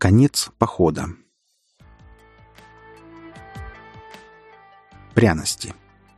Конец похода. Пряности.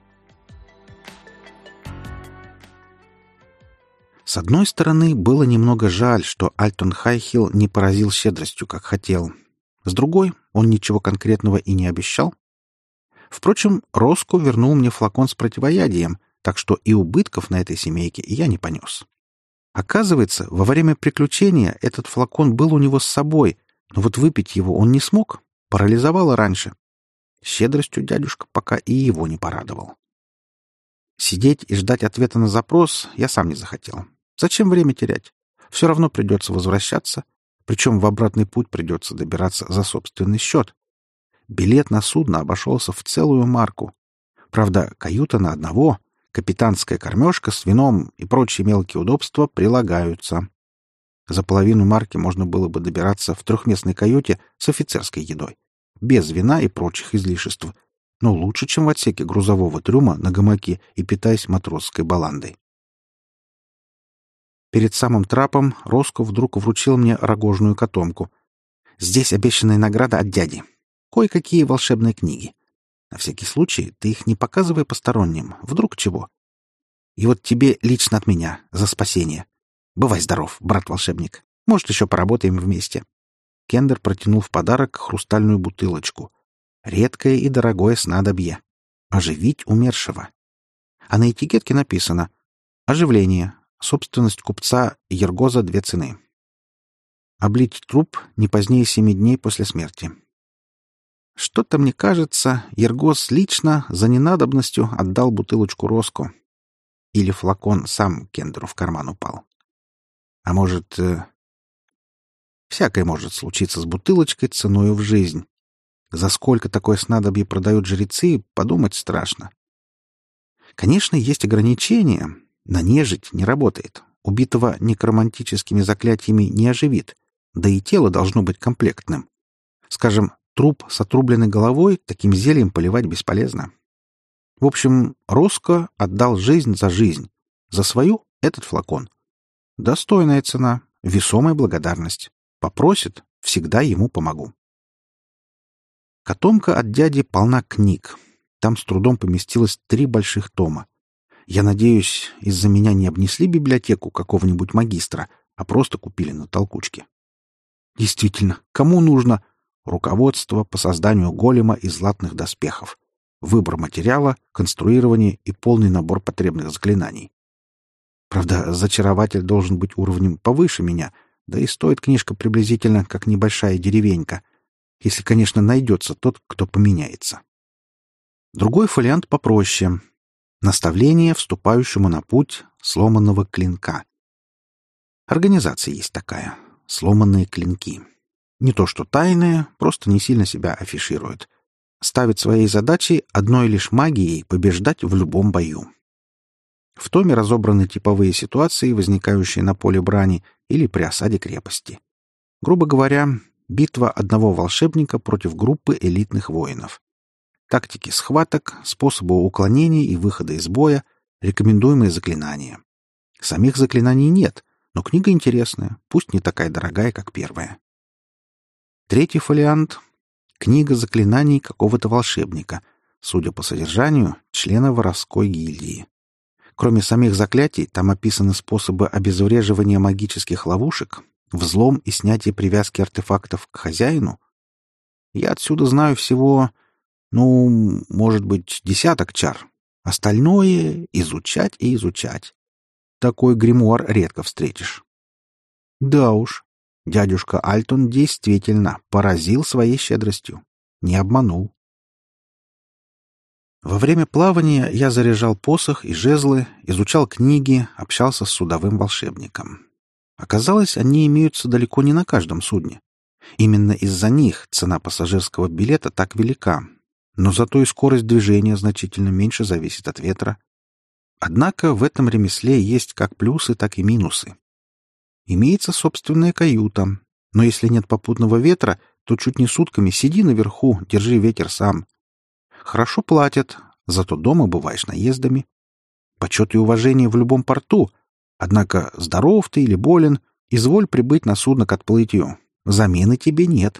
С одной стороны, было немного жаль, что Альтон Хайхилл не поразил щедростью, как хотел. С другой, он ничего конкретного и не обещал. Впрочем, Роско вернул мне флакон с противоядием, так что и убытков на этой семейке я не понес. Оказывается, во время приключения этот флакон был у него с собой, но вот выпить его он не смог, парализовало раньше. Щедростью дядюшка пока и его не порадовал. Сидеть и ждать ответа на запрос я сам не захотел. Зачем время терять? Все равно придется возвращаться, причем в обратный путь придется добираться за собственный счет. Билет на судно обошелся в целую марку. Правда, каюта на одного, капитанская кормежка с вином и прочие мелкие удобства прилагаются. За половину марки можно было бы добираться в трехместной каюте с офицерской едой, без вина и прочих излишеств, но лучше, чем в отсеке грузового трюма на гамаке и питаясь матросской баландой. Перед самым трапом Роско вдруг вручил мне рогожную котомку. Здесь обещанная награда от дяди. Кое-какие волшебные книги. На всякий случай ты их не показывай посторонним, вдруг чего. И вот тебе лично от меня, за спасение. Бывай здоров, брат-волшебник. Может, еще поработаем вместе. Кендер протянул в подарок хрустальную бутылочку. Редкое и дорогое снадобье. Оживить умершего. А на этикетке написано: оживление. Собственность купца Ергоза 2 цены. Облить труп не позднее 7 дней после смерти. Что-то мне кажется, Ергоз лично за ненадобностью отдал бутылочку Роско. Или флакон сам Кендеру в карман упал. А может... Всякое может случиться с бутылочкой ценою в жизнь. За сколько такое снадобье продают жрецы, подумать страшно. Конечно, есть ограничения. На нежить не работает. Убитого некромантическими заклятиями не оживит. Да и тело должно быть комплектным. Скажем, труп с отрубленной головой таким зельем поливать бесполезно. В общем, Роско отдал жизнь. За свою — этот флакон. Достойная цена, весомая благодарность. Попросит — всегда ему помогу. Котомка от дяди полна книг. Там с трудом поместилось 3 больших тома. Я надеюсь, из-за меня не обнесли библиотеку какого-нибудь магистра, а просто купили на толкучке. Действительно, кому нужно руководство по созданию голема из латных доспехов, выбор материала, конструирование и полный набор потребных заклинаний. Правда, зачарователь должен быть уровнем повыше меня, да и стоит книжка приблизительно как небольшая деревенька, если, конечно, найдется тот, кто поменяется. Другой фолиант попроще. Наставление вступающему на путь сломанного клинка. Организация есть такая. Сломанные клинки. Не то что тайная, просто не сильно себя афиширует. Ставит своей задачей одной лишь магией побеждать в любом бою. В томе разобраны типовые ситуации, возникающие на поле брани или при осаде крепости. Грубо говоря, битва одного волшебника против группы элитных воинов. Тактики схваток, способы уклонения и выхода из боя, рекомендуемые заклинания. Самих заклинаний нет, но книга интересная, пусть не такая дорогая, как первая. Третий фолиант — книга заклинаний какого-то волшебника, судя по содержанию, члена воровской гильдии. Кроме самих заклятий, там описаны способы обезвреживания магических ловушек, взлом и снятие привязки артефактов к хозяину. Я отсюда знаю всего, может быть, 10 чар. Остальное — изучать и изучать. Такой гримуар редко встретишь. Да уж, дядюшка Альтон действительно поразил своей щедростью. Не обманул. Во время плавания я заряжал посох и жезлы, изучал книги, общался с судовым волшебником. Оказалось, они имеются далеко не на каждом судне. Именно из-за них цена пассажирского билета так велика, но зато и скорость движения значительно меньше зависит от ветра. Однако в этом ремесле есть как плюсы, так и минусы. Имеется собственная каюта, но если нет попутного ветра, то чуть не сутками сиди наверху, держи ветер сам. Хорошо платят, зато дома бываешь наездами. Почет и уважение в любом порту, однако здоров ты или болен, изволь прибыть на судно к отплытию. Замены тебе нет.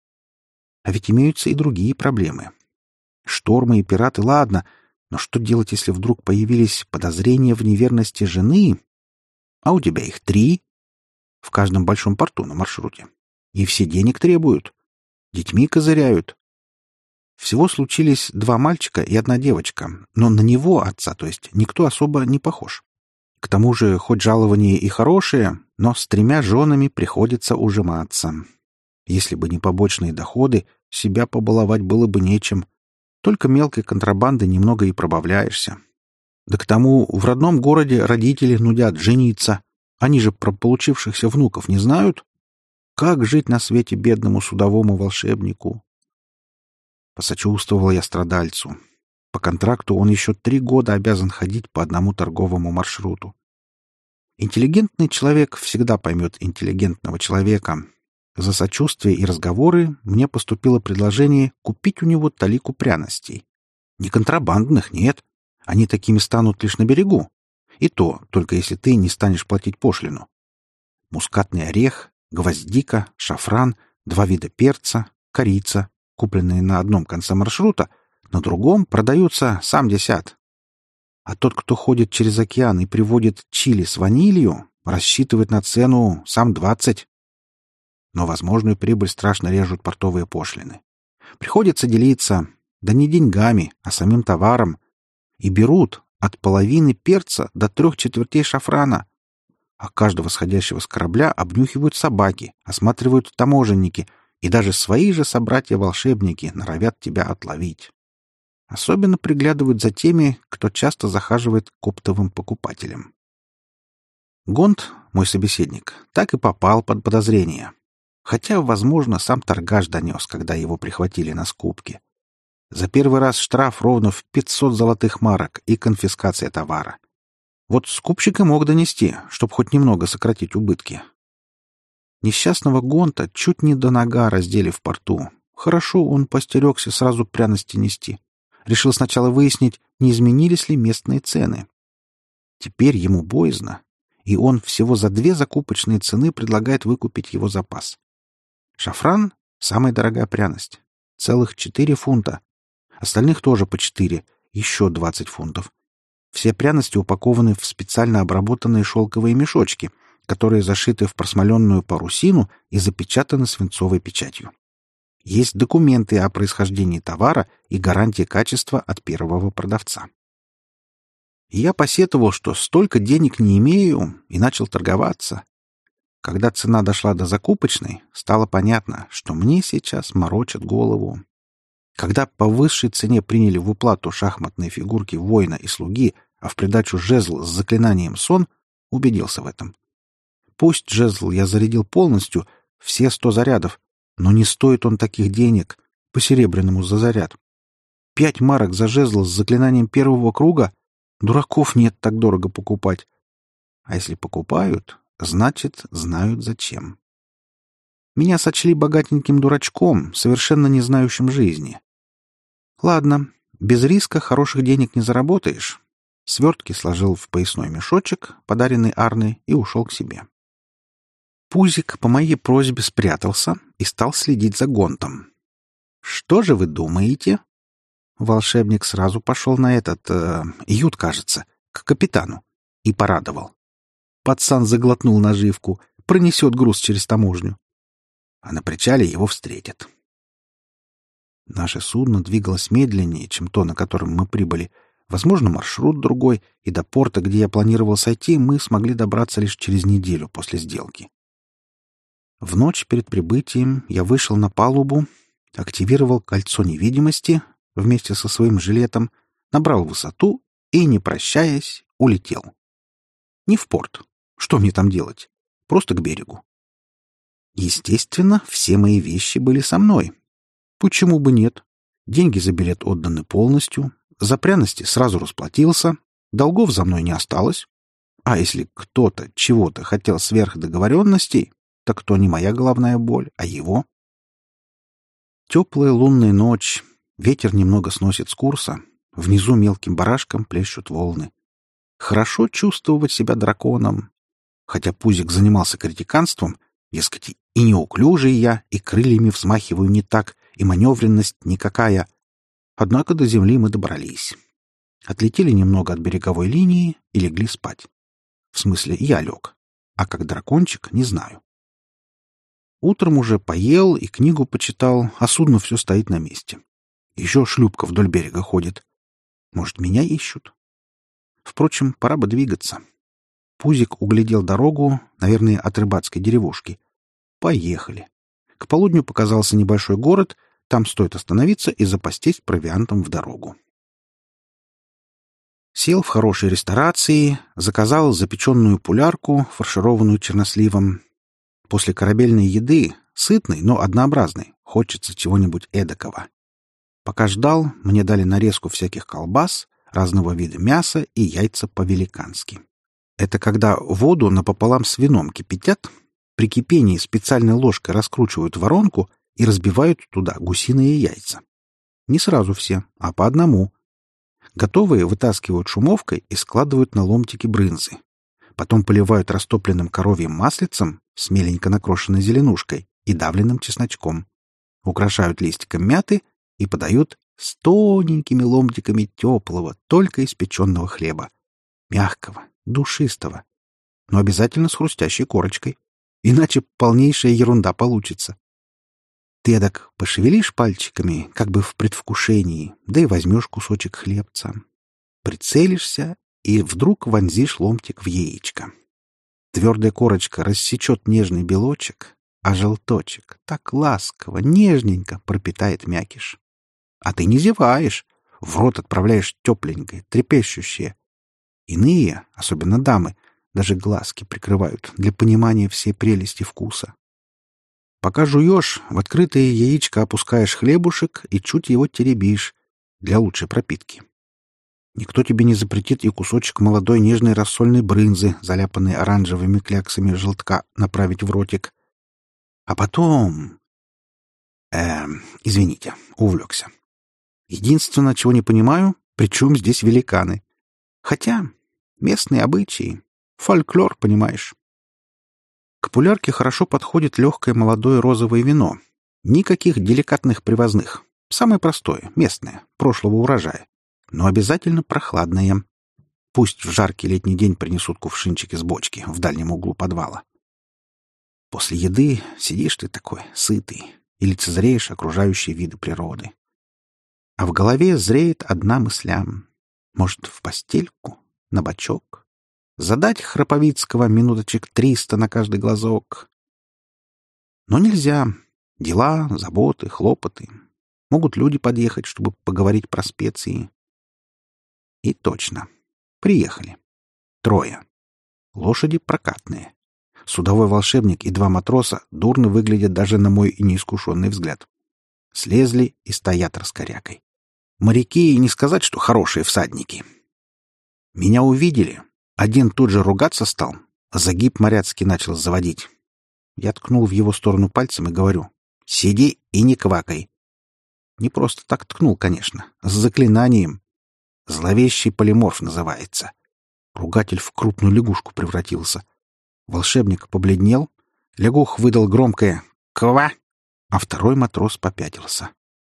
А ведь имеются и другие проблемы. Штормы и пираты, ладно, но что делать, если вдруг появились подозрения в неверности жены, а у тебя их 3 в каждом большом порту на маршруте, и все денег требуют, детьми козыряют. Всего случились 2 мальчика и 1 девочка, но на него, отца, то есть, никто особо не похож. К тому же, хоть жалование и хорошее, но с 3 женами приходится ужиматься. Если бы не побочные доходы, себя побаловать было бы нечем. Только мелкой контрабанды немного и пробавляешься. Да к тому в родном городе родители нудят жениться. Они же про получившихся внуков не знают. Как жить на свете бедному судовому волшебнику? Посочувствовал я страдальцу. По контракту он еще 3 года обязан ходить по одному торговому маршруту. Интеллигентный человек всегда поймет интеллигентного человека. За сочувствие и разговоры мне поступило предложение купить у него талику пряностей. Не контрабандных, нет. Они такими станут лишь на берегу. И то, только если ты не станешь платить пошлину. Мускатный орех, гвоздика, шафран, 2 вида перца, корица, купленные на одном конце маршрута, на другом продаются сам десят. А тот, кто ходит через океан и приводит чили с ванилью, рассчитывает на цену сам 20. Но возможную прибыль страшно режут портовые пошлины. Приходится делиться, да не деньгами, а самим товаром. И берут от половины перца до 3/4 шафрана. А каждого сходящего с корабля обнюхивают собаки, осматривают таможенники, и даже свои же собратья-волшебники норовят тебя отловить. Особенно приглядывают за теми, кто часто захаживает к оптовым покупателям. Гонт, мой собеседник, так и попал под подозрение. Хотя, возможно, сам торгаш донес, когда его прихватили на скупке. За первый раз штраф ровно в 500 золотых марок и конфискация товара. Вот скупщик и мог донести, чтобы хоть немного сократить убытки. Несчастного Гонта чуть не до нога раздели в порту. Хорошо он постерегся сразу пряности нести. Решил сначала выяснить, не изменились ли местные цены. Теперь ему боязно, и он всего за 2 закупочные цены предлагает выкупить его запас. Шафран — самая дорогая пряность. Целых 4 фунта. Остальных тоже по 4, еще 20 фунтов. Все пряности упакованы в специально обработанные шелковые мешочки, которые зашиты в просмоленную парусину и запечатаны свинцовой печатью. Есть документы о происхождении товара и гарантия качества от первого продавца. И я посетовал, что столько денег не имею, и начал торговаться. Когда цена дошла до закупочной, стало понятно, что мне сейчас морочат голову. Когда по высшей цене приняли в уплату шахматные фигурки воина и слуги, а в придачу жезл с заклинанием «Сон», убедился в этом. Пусть жезл я зарядил полностью, все 100 зарядов, но не стоит он таких денег, по серебряному за заряд. 5 марок за жезл с заклинанием первого круга? Дураков нет так дорого покупать. А если покупают, значит, знают зачем. Меня сочли богатеньким дурачком, совершенно не знающим жизни. Ладно, без риска хороших денег не заработаешь. Свертки сложил в поясной мешочек, подаренный Арной, и ушел к себе. Пузик по моей просьбе спрятался и стал следить за Гонтом. Что же вы думаете? Волшебник сразу пошел на этот ют, кажется, к капитану, и порадовал. Пацан заглотнул наживку, пронесет груз через таможню. А на причале его встретят. Наше судно двигалось медленнее, чем то, на котором мы прибыли. Возможно, маршрут другой, и до порта, где я планировал сойти, мы смогли добраться лишь через неделю после сделки. В ночь перед прибытием я вышел на палубу, активировал кольцо невидимости вместе со своим жилетом, набрал высоту и, не прощаясь, улетел. Не в порт. Что мне там делать? Просто к берегу. Естественно, все мои вещи были со мной. Почему бы нет? Деньги за билет отданы полностью, за пряности сразу расплатился, долгов за мной не осталось. А если кто-то чего-то хотел сверх договоренностей, так то не моя головная боль, а его. Теплая лунная ночь, ветер немного сносит с курса, внизу мелким барашком плещут волны. Хорошо чувствовать себя драконом. Хотя Пузик занимался критиканством, Дескать, и неуклюжий я, и крыльями взмахиваю не так, и маневренность никакая. Однако до земли мы добрались. Отлетели немного от береговой линии и легли спать. В смысле, я лег. А как дракончик, не знаю. Утром уже поел и книгу почитал, а судно все стоит на месте. Еще шлюпка вдоль берега ходит. Может, меня ищут? Впрочем, пора бы двигаться. Пузик углядел дорогу, наверное, от рыбацкой деревушки. Поехали. К полудню показался небольшой город, там стоит остановиться и запастись провиантом в дорогу. Сел в хорошей ресторации, заказал запеченную пулярку, фаршированную черносливом. После корабельной еды, сытной, но однообразной, хочется чего-нибудь эдакого. Пока ждал, мне дали нарезку всяких колбас, разного вида мяса и яйца по-великански. Это когда воду напополам с вином кипятят, при кипении специальной ложкой раскручивают воронку и разбивают туда гусиные яйца. Не сразу все, а по одному. Готовые вытаскивают шумовкой и складывают на ломтики брынзы. Потом поливают растопленным коровьим маслицем с меленько накрошенной зеленушкой и давленным чесночком. Украшают листиком мяты и подают с тоненькими ломтиками теплого, только испеченного хлеба. Мягкого, душистого. Но обязательно с хрустящей корочкой. Иначе полнейшая ерунда получится. Ты эдак пошевелишь пальчиками, как бы в предвкушении, да и возьмешь кусочек хлебца. Прицелишься и вдруг вонзишь ломтик в яичко. Твердая корочка рассечет нежный белочек, а желточек так ласково, нежненько пропитает мякиш. А ты не зеваешь, в рот отправляешь тепленькое, трепещущее. Иные, особенно дамы, даже глазки прикрывают для понимания всей прелести вкуса. Пока жуешь, в открытое яичко опускаешь хлебушек и чуть его теребишь для лучшей пропитки. Никто тебе не запретит и кусочек молодой нежной рассольной брынзы, заляпанной оранжевыми кляксами желтка, направить в ротик. А потом... Извините, увлекся. Единственное, чего не понимаю, при чем здесь великаны? Хотя местные обычаи, фольклор, понимаешь. К пулярке хорошо подходит легкое молодое розовое вино. Никаких деликатных привозных. Самое простое, местное, прошлого урожая. Но обязательно прохладное. Пусть в жаркий летний день принесут кувшинчик из бочки в дальнем углу подвала. После еды сидишь ты такой, сытый, и лицезреешь окружающие виды природы. А в голове зреет одна мысля. Может, в постельку, на бочок? Задать Храповицкого минуточек 300 на каждый глазок. Но нельзя. Дела, заботы, хлопоты. Могут люди подъехать, чтобы поговорить про специи. И точно. Приехали. 3. Лошади прокатные. Судовой волшебник и 2 матроса дурно выглядят даже на мой неискушенный взгляд. Слезли и стоят раскорякой. Моряки, не сказать, что хорошие всадники. Меня увидели. Один тут же ругаться стал, а загиб моряцкий начал заводить. Я ткнул в его сторону пальцем и говорю: «Сиди и не квакай». Не просто так ткнул, конечно, а с заклинанием. Зловещий полиморф называется. Ругатель в крупную лягушку превратился. Волшебник побледнел, лягух выдал громкое «Ква!», а второй матрос попятился.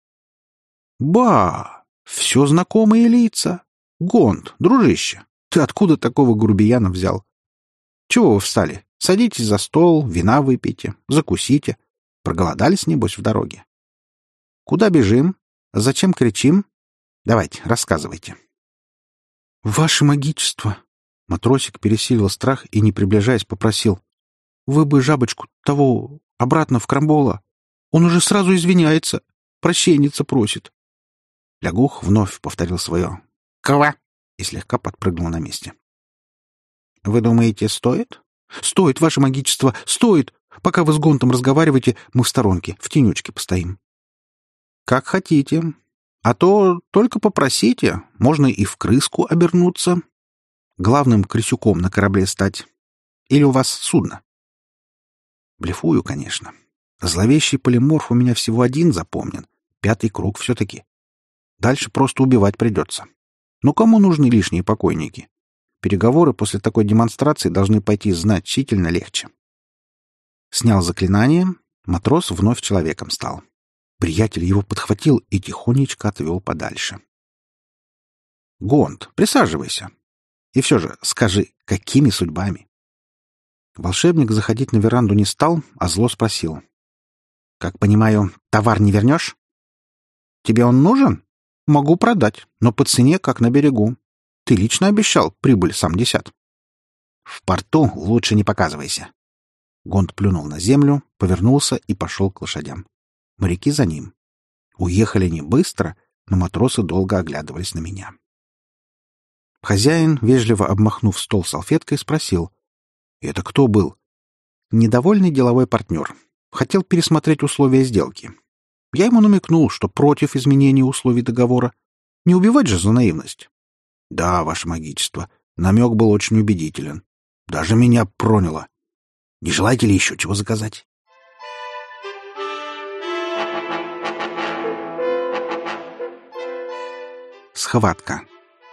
«Ба! Все знакомые лица! Гонд, дружище! Ты откуда такого грубияна взял? Чего вы встали? Садитесь за стол, вина выпейте, закусите. Проголодались, небось, в дороге? Куда бежим? Зачем кричим? Давайте, рассказывайте». «Ваше магичество!» Матросик пересилил страх и, не приближаясь, попросил: «Вы бы жабочку того обратно в Крамбола. Он уже сразу извиняется, прощенница просит». Лягух вновь повторил свое «Ква!» и слегка подпрыгнул на месте. «Вы думаете, стоит?» «Стоит, ваше магичество, стоит! Пока вы с Гонтом разговариваете, мы в сторонке, в тенечке постоим». «Как хотите. А то только попросите, можно и в крыску обернуться. Главным крысюком на корабле стать. Или у вас судно?» Блефую, конечно. Зловещий полиморф у меня всего один запомнен. 5-й круг все-таки. Дальше просто убивать придется. Но кому нужны лишние покойники? Переговоры после такой демонстрации должны пойти значительно легче. Снял заклинание, матрос вновь человеком стал. Приятель его подхватил и тихонечко отвел подальше. «Гонд, присаживайся. И все же скажи, какими судьбами?» Волшебник заходить на веранду не стал, а зло спросил. «Как понимаю, товар не вернешь?» «Тебе он нужен? Могу продать, но по цене, как на берегу. Ты лично обещал прибыль сам десят». «В порту лучше не показывайся». Гонд плюнул на землю, повернулся и пошел к лошадям. Моряки за ним. Уехали не быстро, но матросы долго оглядывались на меня. Хозяин, вежливо обмахнув стол салфеткой, спросил. «Это кто был?» «Недовольный деловой партнер. Хотел пересмотреть условия сделки. Я ему намекнул, что против изменения условий договора. Не убивать же за наивность». «Да, ваше магичество, намек был очень убедителен. Даже меня проняло. Не желаете ли еще чего заказать?» Схватка.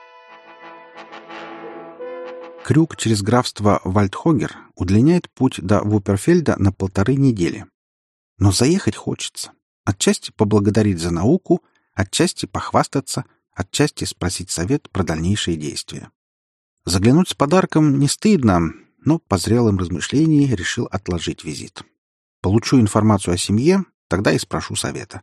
Крюк через графство Вальдхогер удлиняет путь до Вуперфельда на 1,5 недели. Но заехать хочется. Отчасти поблагодарить за науку, отчасти похвастаться, отчасти спросить совет про дальнейшие действия. Заглянуть с подарком не стыдно, но по зрелым размышлениям решил отложить визит. Получу информацию о семье, тогда и спрошу совета.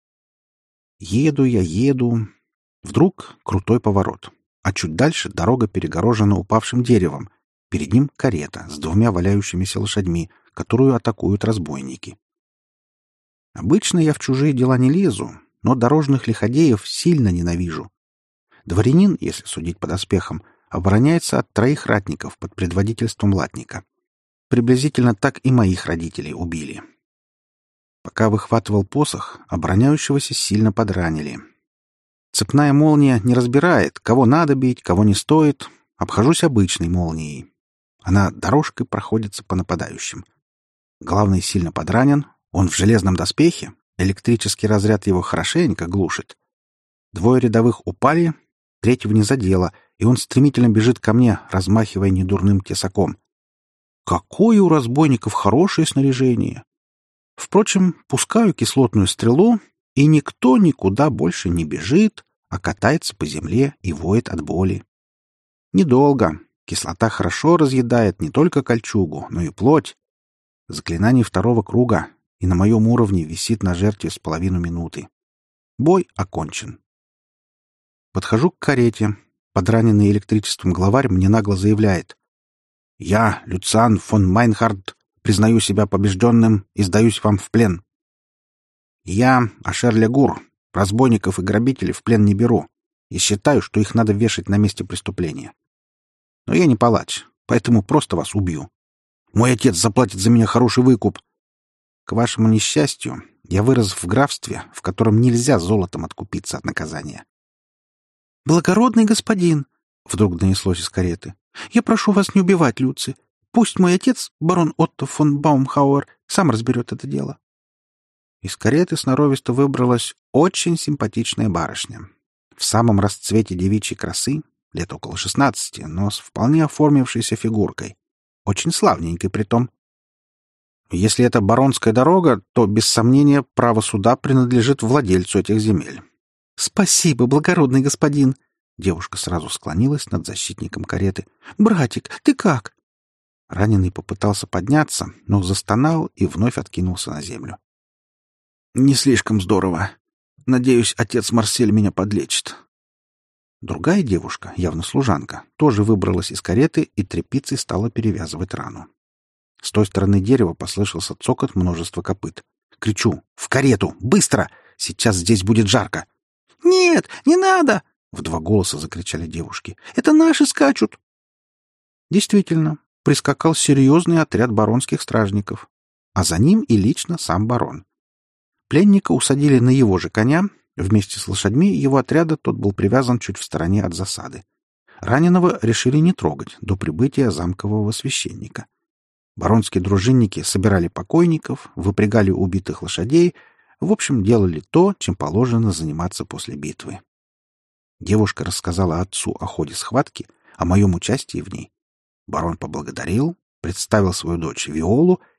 Еду я, еду. Вдруг крутой поворот. А чуть дальше дорога перегорожена упавшим деревом. Перед ним карета с 2 валяющимися лошадьми, которую атакуют разбойники. Обычно я в чужие дела не лезу, но дорожных лиходеев сильно ненавижу. Дворянин, если судить по доспехам, обороняется от 3 ратников под предводительством латника. Приблизительно так и моих родителей убили. Пока выхватывал посох, обороняющегося сильно подранили. Цепная молния не разбирает, кого надо бить, кого не стоит. Обхожусь обычной молнией. Она дорожкой проходится по нападающим. Главный сильно подранен, он в железном доспехе, электрический разряд его хорошенько глушит. 2 рядовых упали, 3-го не задело, и он стремительно бежит ко мне, размахивая недурным тесаком. Какое у разбойников хорошее снаряжение! Впрочем, пускаю кислотную стрелу, и никто никуда больше не бежит, а катается по земле и воет от боли. Недолго. Кислота хорошо разъедает не только кольчугу, но и плоть. Заклинание 2-го круга, и на моем уровне висит на жертве с половину минуты. Бой окончен. Подхожу к карете. Подраненный электричеством главарь мне нагло заявляет. «Я, Люциан фон Майнхард, признаю себя побежденным и сдаюсь вам в плен. Я, Ашер Легур, разбойников и грабителей в плен не беру и считаю, что их надо вешать на месте преступления. Но я не палач, поэтому просто вас убью. Мой отец заплатит за меня хороший выкуп. К вашему несчастью, я вырос в графстве, в котором нельзя золотом откупиться от наказания». «Благородный господин!» — вдруг донеслось из кареты. «Я прошу вас не убивать Люци. Пусть мой отец, барон Отто фон Баумхауэр, сам разберет это дело». Из кареты сноровисто выбралась очень симпатичная барышня. В самом расцвете девичьей красы, лет около 16, но с вполне оформившейся фигуркой. Очень славненькой притом. Если это баронская дорога, то, без сомнения, право суда принадлежит владельцу этих земель. «Спасибо, благородный господин!» Девушка сразу склонилась над защитником кареты. «Братик, ты как?» Раненый попытался подняться, но застонал и вновь откинулся на землю. «Не слишком здорово. Надеюсь, отец Марсель меня подлечит». Другая девушка, явно служанка, тоже выбралась из кареты и тряпицей стала перевязывать рану. С той стороны дерева послышался цокот множества копыт. Кричу: «В карету! Быстро! Сейчас здесь будет жарко!» «Нет, не надо!» — в 2 голоса закричали девушки. «Это наши скачут!» Действительно, прискакал серьезный отряд баронских стражников, а за ним и лично сам барон. Пленника усадили на его же коня. Вместе с лошадьми его отряда тот был привязан чуть в стороне от засады. Раненого решили не трогать до прибытия замкового священника. Баронские дружинники собирали покойников, выпрягали убитых лошадей, в общем, делали то, чем положено заниматься после битвы. Девушка рассказала отцу о ходе схватки, о моем участии в ней. Барон поблагодарил, представил свою дочь Виолу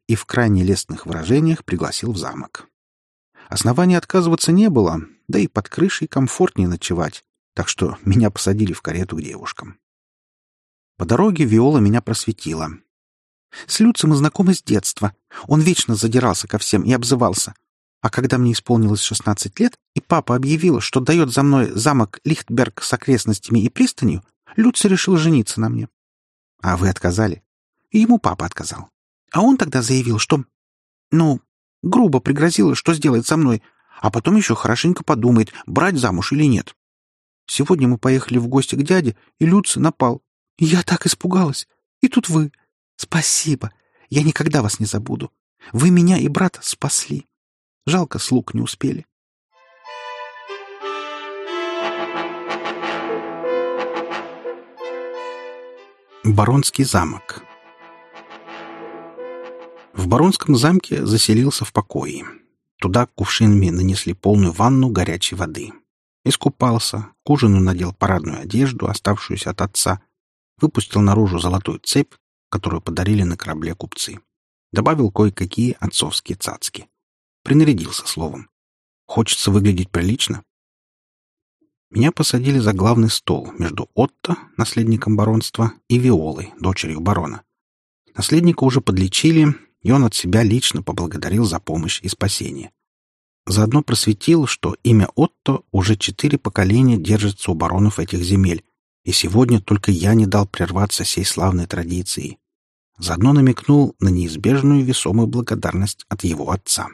и в крайне лестных выражениях пригласил в замок. Оснований отказываться не было, да и под крышей комфортнее ночевать, так что меня посадили в карету к девушкам. По дороге Виола меня просветила. «С Люци мы знакомы с детства. Он вечно задирался ко всем и обзывался. А когда мне исполнилось 16 лет, и папа объявил, что дает за мной замок Лихтберг с окрестностями и пристанью, Люци решил жениться на мне. А вы отказали? И ему папа отказал. А он тогда заявил, что... грубо пригрозил, что сделает со мной, а потом еще хорошенько подумает, брать замуж или нет. Сегодня мы поехали в гости к дяде, и Люци напал. И я так испугалась. И тут вы. Спасибо. Я никогда вас не забуду. Вы меня и брата спасли. Жалко, слуг не успели». Баронский замок. В баронском замке заселился в покое. Туда кувшинами нанесли полную ванну горячей воды. Искупался, к ужину надел парадную одежду, оставшуюся от отца, выпустил наружу золотую цепь, которую подарили на корабле купцы. Добавил кое-какие отцовские цацки. Принарядился, словом. Хочется выглядеть прилично. Меня посадили за главный стол между Отто, наследником баронства, и Виолой, дочерью барона. Наследника уже подлечили, и он от себя лично поблагодарил за помощь и спасение. Заодно просветил, что имя Отто уже 4 поколения держится у баронов этих земель, и сегодня только я не дал прерваться сей славной традиции. Заодно намекнул на неизбежную весомую благодарность от его отца.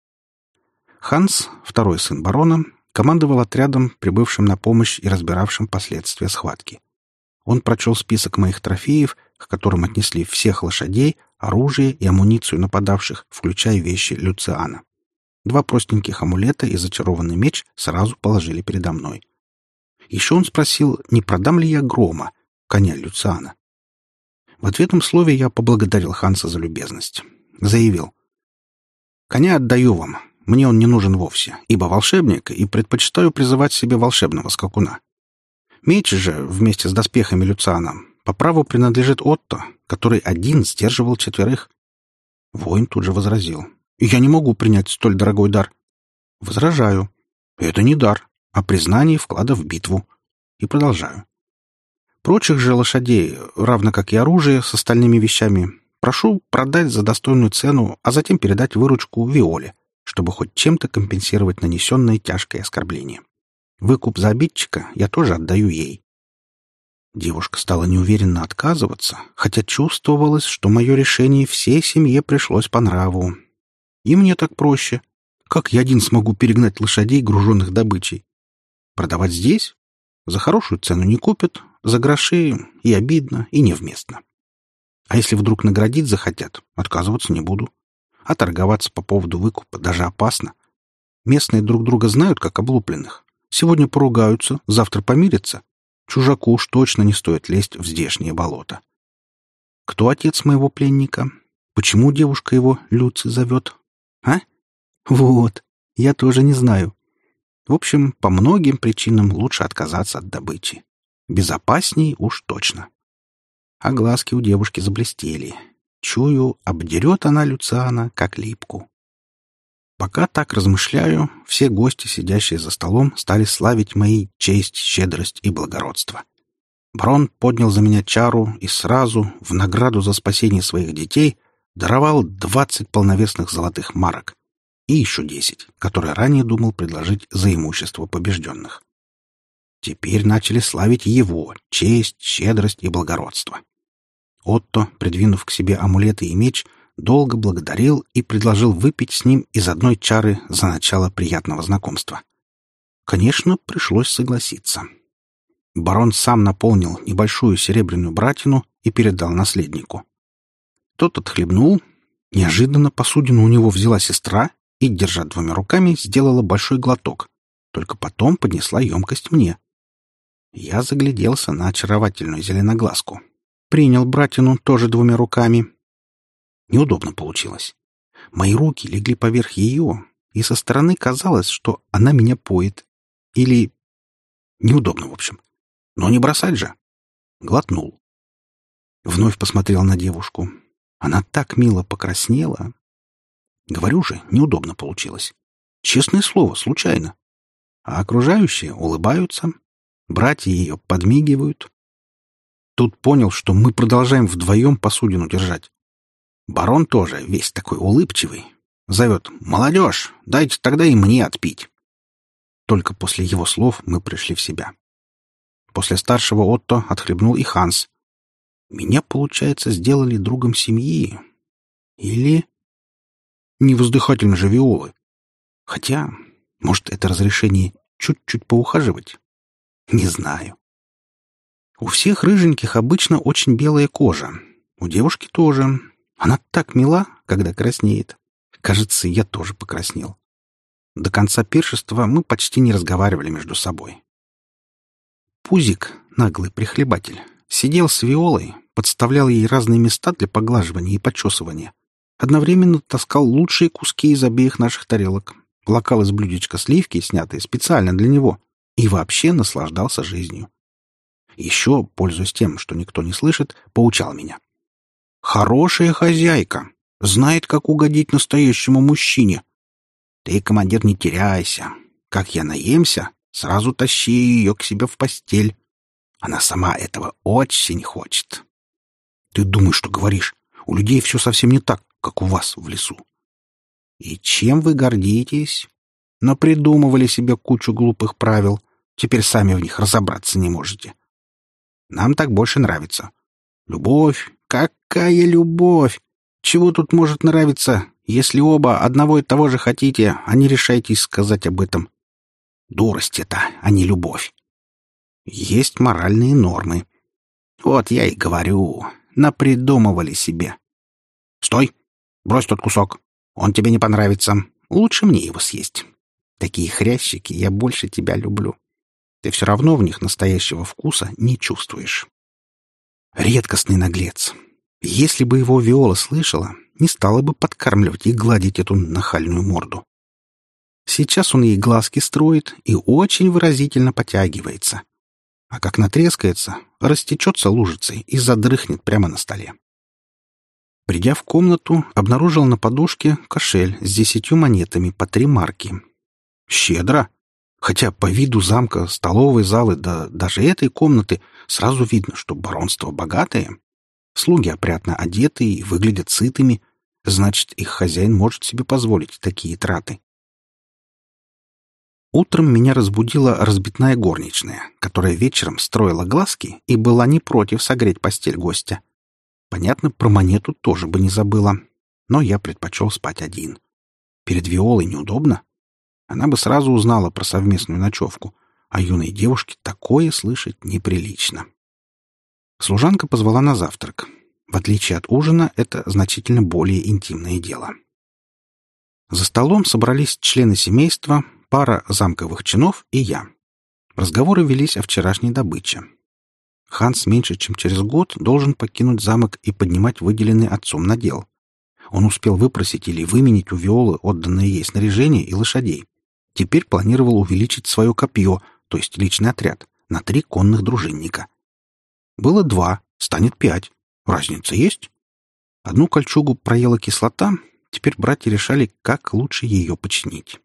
Ханс, второй сын барона, командовал отрядом, прибывшим на помощь и разбиравшим последствия схватки. Он прочел список моих трофеев, к которым отнесли всех лошадей, оружие и амуницию нападавших, включая вещи Люциана. 2 простеньких амулета и зачарованный меч сразу положили передо мной. Еще он спросил, не продам ли я Грома, коня Люциана. В ответном слове я поблагодарил Ханса за любезность. Заявил: «Коня отдаю вам. Мне он не нужен вовсе, ибо волшебник, и предпочитаю призывать себе волшебного скакуна. Меч же, вместе с доспехами Люциана, по праву принадлежит Отто, который один сдерживал 4. Воин тут же возразил: «Я не могу принять столь дорогой дар». Возражаю: «Это не дар, а признание вклада в битву». И продолжаю: «Прочих же лошадей, равно как и оружие с остальными вещами, прошу продать за достойную цену, а затем передать выручку Виоле, чтобы хоть чем-то компенсировать нанесенное тяжкое оскорбление. Выкуп за обидчика я тоже отдаю ей». Девушка стала неуверенно отказываться, хотя чувствовалось, что мое решение всей семье пришлось по нраву. И мне так проще. Как я один смогу перегнать лошадей, груженных добычей? Продавать здесь? За хорошую цену не купят, за гроши и обидно, и невместно. А если вдруг наградить захотят, отказываться не буду. А торговаться по поводу выкупа даже опасно. Местные друг друга знают, как облупленных. Сегодня поругаются, завтра помирятся. Чужаку уж точно не стоит лезть в здешнее болото. Кто отец моего пленника? Почему девушка его Люци зовет? А? Вот, я тоже не знаю. В общем, по многим причинам лучше отказаться от добычи. Безопасней уж точно. А глазки у девушки заблестели. Чую, обдерет она Люциана, как липку. Пока так размышляю, все гости, сидящие за столом, стали славить мои честь, щедрость и благородство. Барон поднял за меня чару и сразу, в награду за спасение своих детей, даровал 20 полновесных золотых марок и еще 10, которые ранее думал предложить за имущество побежденных. Теперь начали славить его честь, щедрость и благородство. Отто, придвинув к себе амулеты и меч, долго благодарил и предложил выпить с ним из одной чары за начало приятного знакомства. Конечно, пришлось согласиться. Барон сам наполнил небольшую серебряную братину и передал наследнику. Тот отхлебнул. Неожиданно посудину у него взяла сестра и, держа 2 руками, сделала большой глоток. Только потом поднесла емкость мне. Я загляделся на очаровательную зеленоглазку. Принял братину тоже 2 руками. Неудобно получилось. Мои руки легли поверх ее, и со стороны казалось, что она меня поет. Или... Неудобно, в общем. Но не бросать же. Глотнул. Вновь посмотрел на девушку. Она так мило покраснела. Говорю же, неудобно получилось. Честное слово, случайно. А окружающие улыбаются, братья ее подмигивают. Тут понял, что мы продолжаем вдвоем посудину держать. Барон тоже весь такой улыбчивый. Зовет: «Молодежь, дайте тогда и мне отпить». Только после его слов мы пришли в себя. После старшего Отто отхлебнул и Ханс. Меня, получается, сделали другом семьи. Или... Не воздыхательно же Виолы. Хотя, может, это разрешение чуть-чуть поухаживать? Не знаю. У всех рыженьких обычно очень белая кожа. У девушки тоже. Она так мила, когда краснеет. Кажется, я тоже покраснел. До конца пиршества мы почти не разговаривали между собой. Пузик, наглый прихлебатель, сидел с Виолой, подставлял ей разные места для поглаживания и почесывания. Одновременно таскал лучшие куски из обеих наших тарелок, лакал из блюдечка сливки, снятые специально для него, и вообще наслаждался жизнью. Еще, пользуясь тем, что никто не слышит, поучал меня. «Хорошая хозяйка, знает, как угодить настоящему мужчине. Ты, командир, не теряйся. Как я наемся, сразу тащи ее к себе в постель. Она сама этого очень хочет». «Ты думаешь, что говоришь? У людей все совсем не так, как у вас в лесу». «И чем вы гордитесь? Напридумывали себе кучу глупых правил, теперь сами в них разобраться не можете. Нам так больше нравится. Любовь, какая любовь! Чего тут может нравиться, если оба одного и того же хотите, а не решаетесь сказать об этом? Дурость это, а не любовь. Есть моральные нормы. Вот я и говорю, напридумывали себе. Стой! Брось тот кусок. Он тебе не понравится. Лучше мне его съесть. Такие хрящики, я больше тебя люблю. Ты все равно в них настоящего вкуса не чувствуешь. Редкостный наглец. Если бы его Виола слышала, не стала бы подкармливать и гладить эту нахальную морду. Сейчас он ей глазки строит и очень выразительно потягивается. А как натрескается, растечется лужицей и задрыхнет прямо на столе. Придя в комнату, обнаружил на подушке кошель с 10 монетами по 3 марки. Щедро. Хотя по виду замка, столовой залы, да даже этой комнаты сразу видно, что баронство богатое. Слуги опрятно одеты и выглядят сытыми, значит, их хозяин может себе позволить такие траты. Утром меня разбудила разбитная горничная, которая вечером строила глазки и была не против согреть постель гостя. Понятно, про монету тоже бы не забыла, но я предпочел спать один. Перед Виолой неудобно. Она бы сразу узнала про совместную ночевку, а юной девушке такое слышать неприлично. Служанка позвала на завтрак. В отличие от ужина, это значительно более интимное дело. За столом собрались члены семейства, пара замковых чинов и я. Разговоры велись о вчерашней добыче. Ханс меньше чем через год должен покинуть замок и поднимать выделенный отцом надел. Он успел выпросить или выменить у Виолы отданное ей снаряжение и лошадей. Теперь планировал увеличить свое копье, то есть личный отряд, на 3 конных дружинника. Было 2, станет 5. Разница есть? Одну кольчугу проела кислота, теперь братья решали, как лучше ее починить.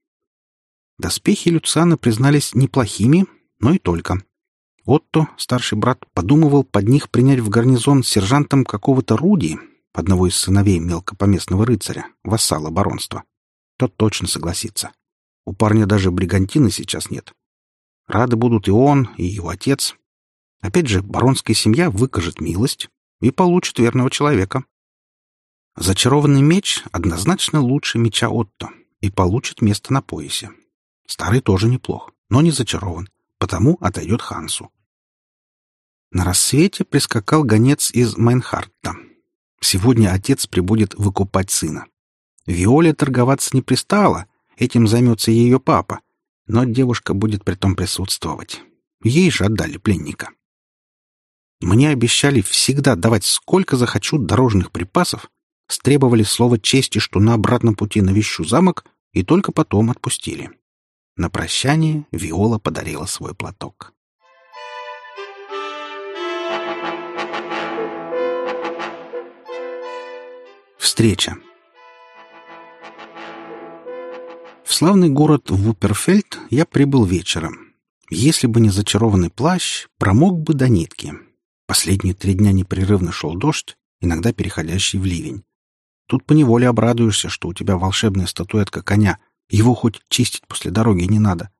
Доспехи Люциана признались неплохими, но и только. Отто, старший брат, подумывал под них принять в гарнизон сержантом какого-то Руди, одного из сыновей мелкопоместного рыцаря, вассала баронства. Тот точно согласится. У парня даже бригантины сейчас нет. Рады будут и он, и его отец. Опять же, баронская семья выкажет милость и получит верного человека. Зачарованный меч однозначно лучше меча Отто и получит место на поясе. Старый тоже неплох, но не зачарован, потому отойдет Хансу. На рассвете прискакал гонец из Майнхартта. Сегодня отец прибудет выкупать сына. Виоле торговаться не пристало, этим займется ее папа, но девушка будет при том присутствовать. Ей же отдали пленника. Мне обещали всегда давать сколько захочу дорожных припасов, стребовали слово чести, что на обратном пути навещу замок, и только потом отпустили. На прощание Виола подарила свой платок. Встреча. В славный город Вупперфельд я прибыл вечером. Если бы не зачарованный плащ, промок бы до нитки. Последние 3 дня непрерывно шел дождь, иногда переходящий в ливень. Тут поневоле обрадуешься, что у тебя волшебная статуэтка коня, его хоть чистить после дороги не надо.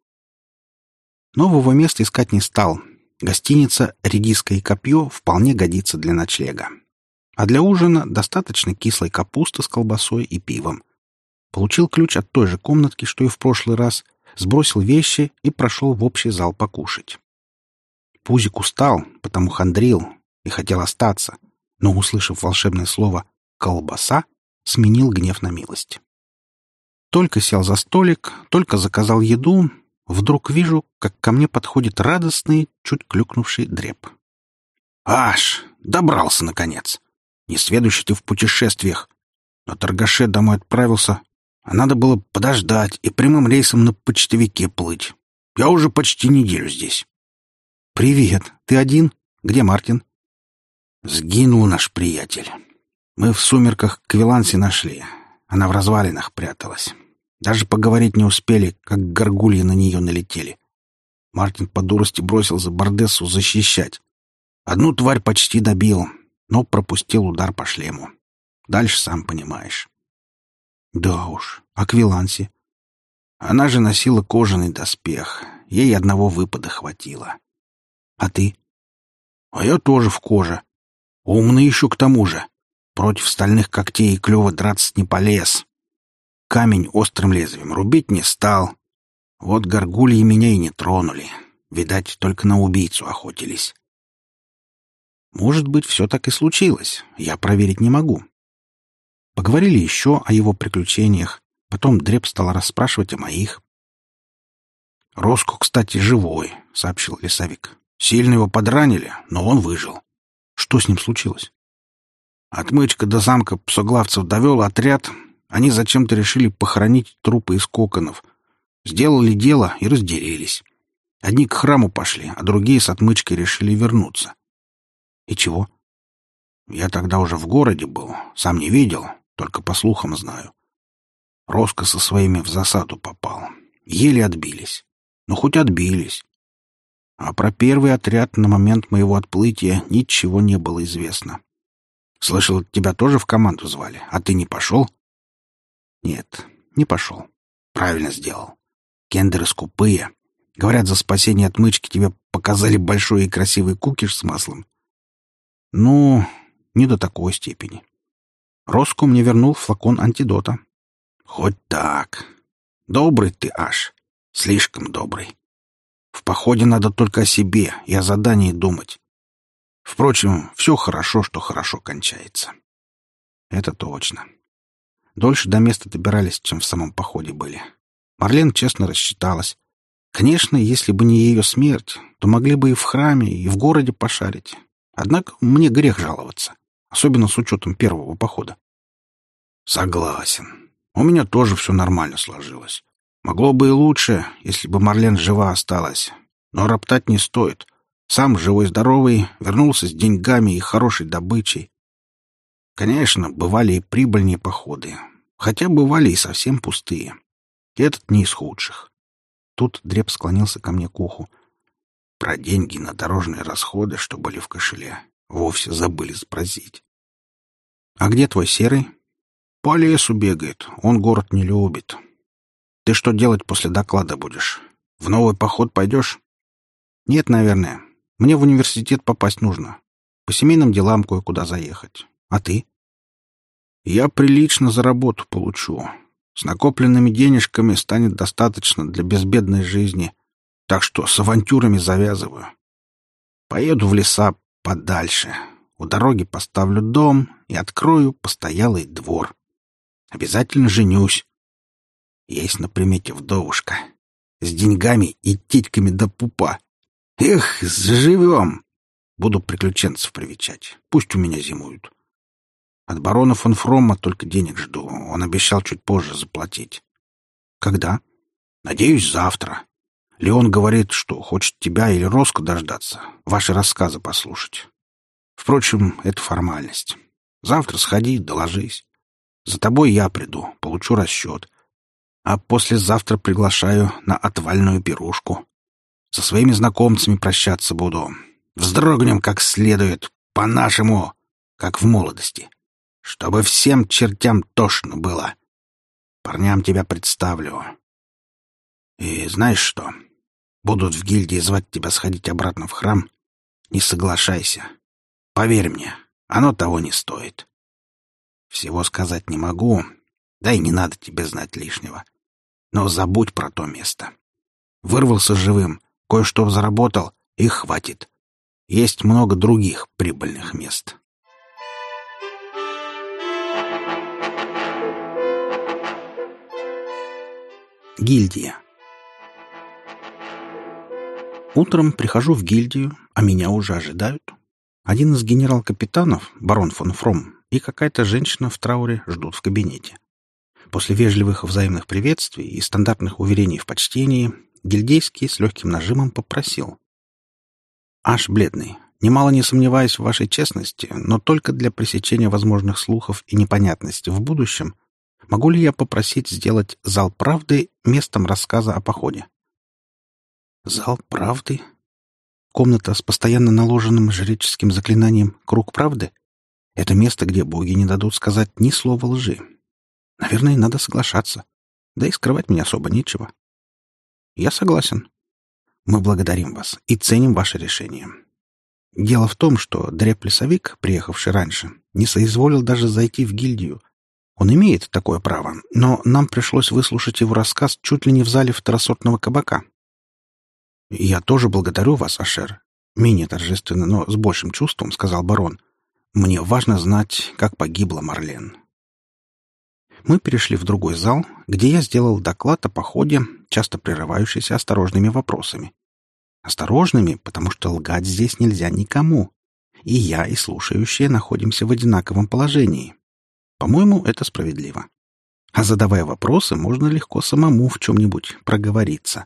Нового места искать не стал. Гостиница «Редиска и копье» вполне годится для ночлега. А для ужина достаточно кислой капусты с колбасой и пивом. Получил ключ от той же комнатки, что и в прошлый раз, сбросил вещи и прошел в общий зал покушать. Пузик устал, потому хандрил и хотел остаться, но, услышав волшебное слово «колбаса», сменил гнев на милость. Только сел за столик, только заказал еду, вдруг вижу, как ко мне подходит радостный, чуть клюкнувший Дреб. «Аж! Добрался, наконец! Несведущий ты в путешествиях! На торгаше домой отправился, а надо было подождать и прямым рейсом на почтовике плыть. Я уже почти неделю здесь». «Привет! Ты один? Где Мартин?» «Сгинул наш приятель. Мы в сумерках Квиланси нашли. Она в развалинах пряталась. Даже поговорить не успели, как горгульи на нее налетели. Мартин по дурости бросил за Бардессу защищать. Одну тварь почти добил, но пропустил удар по шлему. Дальше сам понимаешь». «Да уж, а Квиланси?» «Она же носила кожаный доспех. Ей одного выпада хватило». «А ты?» «А я тоже в коже. Умный еще к тому же. Против стальных когтей и клюва драться не полез. Камень острым лезвием рубить не стал. Вот горгульи меня и не тронули. Видать, только на убийцу охотились». «Может быть, все так и случилось. Я проверить не могу». Поговорили еще о его приключениях. Потом Дреб стал расспрашивать о моих. «Роско, кстати, живой», — сообщил лесовик. «Сильно его подранили, но он выжил». «Что с ним случилось?» «Отмычка до замка псоглавцев довел отряд. Они зачем-то решили похоронить трупы из коконов. Сделали дело и разделились. Одни к храму пошли, а другие с отмычкой решили вернуться». «И чего?» «Я тогда уже в городе был, сам не видел, только по слухам знаю. Роско со своими в засаду попал. Еле отбились. Ну, хоть отбились. А про первый отряд на момент моего отплытия ничего не было известно. Слышал, тебя тоже в команду звали, а ты не пошел?» «Нет, не пошел. Правильно сделал. Кендеры скупые. Говорят, за спасение отмычки тебе показали большой и красивый кукиш с маслом». «Ну, не до такой степени. Роско мне вернул флакон антидота». «Хоть так. Добрый ты, Аш. Слишком добрый. В походе надо только о себе и о задании думать. Впрочем, все хорошо, что хорошо кончается». «Это точно. Дольше до места добирались, чем в самом походе были. Марлен честно рассчиталась. Конечно, если бы не ее смерть, то могли бы и в храме, и в городе пошарить. Однако мне грех жаловаться, особенно с учетом первого похода». «Согласен. У меня тоже все нормально сложилось. Могло бы и лучше, если бы Марлен жива осталась. Но роптать не стоит. Сам живой-здоровый, вернулся с деньгами и хорошей добычей. Конечно, бывали и прибыльнее походы, хотя бывали и совсем пустые. И этот не из худших». Тут Дреб склонился ко мне к уху. Про деньги на дорожные расходы, что были в кошеле, вовсе забыли спросить. «А где твой серый?» «По лесу бегает, он город не любит». «Ты что делать после доклада будешь? В новый поход пойдешь?» «Нет, наверное. Мне в университет попасть нужно. По семейным делам кое-куда заехать. А ты?» «Я прилично за работу получу. С накопленными денежками станет достаточно для безбедной жизни. Так что с авантюрами завязываю. Поеду в леса подальше. У дороги поставлю дом и открою постоялый двор. Обязательно женюсь. Есть на примете вдовушка. С деньгами и титьками до пупа. Эх, заживем. Буду приключенцев привечать. Пусть у меня зимуют. От барона фон Фромма только денег жду. Он обещал чуть позже заплатить». «Когда?» «Надеюсь, завтра. Леон говорит, что хочет тебя или Роско дождаться, ваши рассказы послушать. Впрочем, это формальность. Завтра сходи, доложись. За тобой я приду, получу расчет. А послезавтра приглашаю на отвальную пирушку. Со своими знакомцами прощаться буду. Вздрогнем как следует, по-нашему, как в молодости. Чтобы всем чертям тошно было. Парням тебя представлю. И знаешь что? Будут в гильдии звать тебя сходить обратно в храм. Не соглашайся. Поверь мне, оно того не стоит. Всего сказать не могу, да и не надо тебе знать лишнего. Но забудь про то место. Вырвался живым, кое-что заработал, и хватит. Есть много других прибыльных мест. Гильдия. Утром прихожу в гильдию, а меня уже ожидают. Один из генерал-капитанов, барон фон Фром, и какая-то женщина в трауре ждут в кабинете. После вежливых взаимных приветствий и стандартных уверений в почтении гильдейский с легким нажимом попросил: «Аш, бледный, немало не сомневаюсь в вашей честности, но только для пресечения возможных слухов и непонятностей в будущем могу ли я попросить сделать зал правды местом рассказа о походе?» «Зал правды? Комната с постоянно наложенным жреческим заклинанием «Круг правды»? Это место, где боги не дадут сказать ни слова лжи. Наверное, надо соглашаться. Да и скрывать мне особо нечего». «Я согласен. Мы благодарим вас и ценим ваше решение. Дело в том, что Дреп-лесовик, приехавший раньше, не соизволил даже зайти в гильдию. Он имеет такое право, но нам пришлось выслушать его рассказ чуть ли не в зале второсортного кабака. «Я тоже благодарю вас, Ашер», — менее торжественно, но с большим чувством сказал барон. «Мне важно знать, как погибла Марлен». Мы перешли в другой зал, где я сделал доклад о походе, часто прерывающийся осторожными вопросами. Осторожными, потому что лгать здесь нельзя никому. И я, и слушающие находимся в одинаковом положении. По-моему, это справедливо. А задавая вопросы, можно легко самому в чем-нибудь проговориться.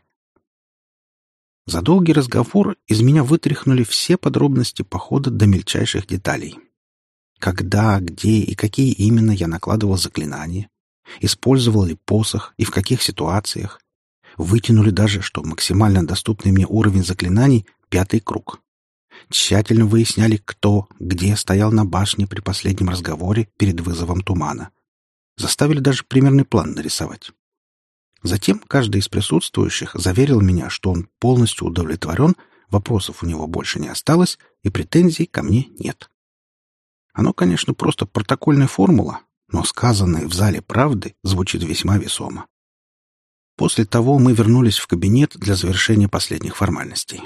За долгий разговор из меня вытряхнули все подробности похода до мельчайших деталей. Когда, где и какие именно я накладывал заклинания, использовал ли посох и в каких ситуациях. Вытянули даже, что максимально доступный мне уровень заклинаний — 5-й круг. Тщательно выясняли, кто, где стоял на башне при последнем разговоре перед вызовом тумана. Заставили даже примерный план нарисовать. Затем каждый из присутствующих заверил меня, что он полностью удовлетворен, вопросов у него больше не осталось и претензий ко мне нет. Оно, конечно, просто протокольная формула, но сказанное в зале правды звучит весьма весомо. После того мы вернулись в кабинет для завершения последних формальностей.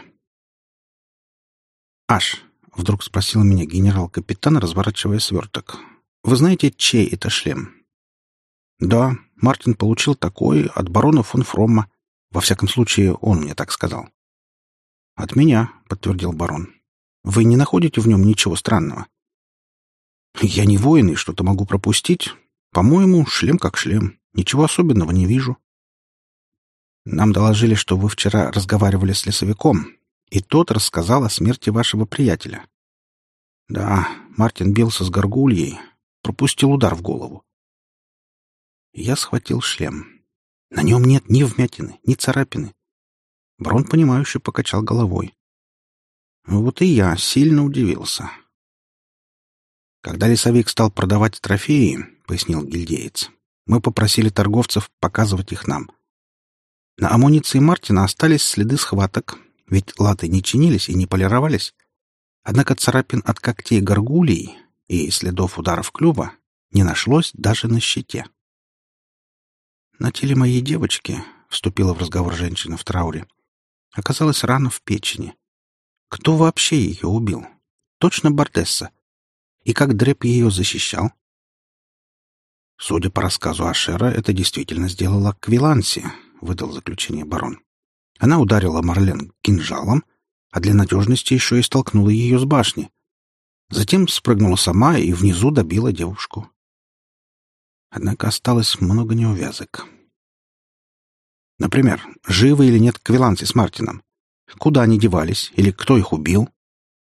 «Аш», — вдруг спросил меня генерал-капитан, разворачивая сверток, — «вы знаете, чей это шлем?» «Да, Мартин получил такой от барона фон Фромма. Во всяком случае, он мне так сказал». «От меня», — подтвердил барон. «Вы не находите в нем ничего странного?» «Я не воин и что-то могу пропустить. По-моему, шлем как шлем. Ничего особенного не вижу». «Нам доложили, что вы вчера разговаривали с лесовиком, и тот рассказал о смерти вашего приятеля». «Да, Мартин бился с горгульей, пропустил удар в голову». Я схватил шлем. На нем нет ни вмятины, ни царапины. Барон, понимающе покачал головой. Вот и я сильно удивился. «Когда лесовик стал продавать трофеи, — пояснил гильдеец, — мы попросили торговцев показывать их нам. На амуниции Мартина остались следы схваток, ведь латы не чинились и не полировались. Однако царапин от когтей горгулий и следов ударов клюва не нашлось даже на щите. «На теле моей девочки, — вступила в разговор женщина в трауре, — оказалась рана в печени. Кто вообще ее убил? Точно Бардесса. И как Дреп ее защищал?» «Судя по рассказу Ашера, это действительно сделала Квиланси», — выдал заключение барон. «Она ударила Марлен кинжалом, а для надежности еще и столкнула ее с башни. Затем спрыгнула сама и внизу добила девушку. Однако осталось много неувязок. Например, живы или нет Квиланси с Мартином? Куда они девались или кто их убил?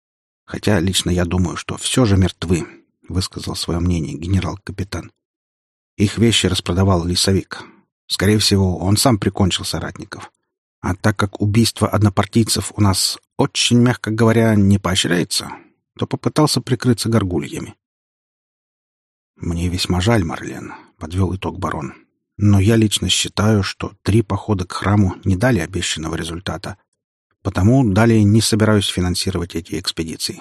Хотя лично я думаю, что все же мертвы», — высказал свое мнение генерал-капитан. Их вещи распродавал лесовик. Скорее всего, он сам прикончил соратников. А так как убийство однопартийцев у нас очень, мягко говоря, не поощряется, то попытался прикрыться горгульями. «Мне весьма жаль, Марлен», — подвел итог барон. «Но я лично считаю, что 3 похода к храму не дали обещанного результата, потому далее не собираюсь финансировать эти экспедиции».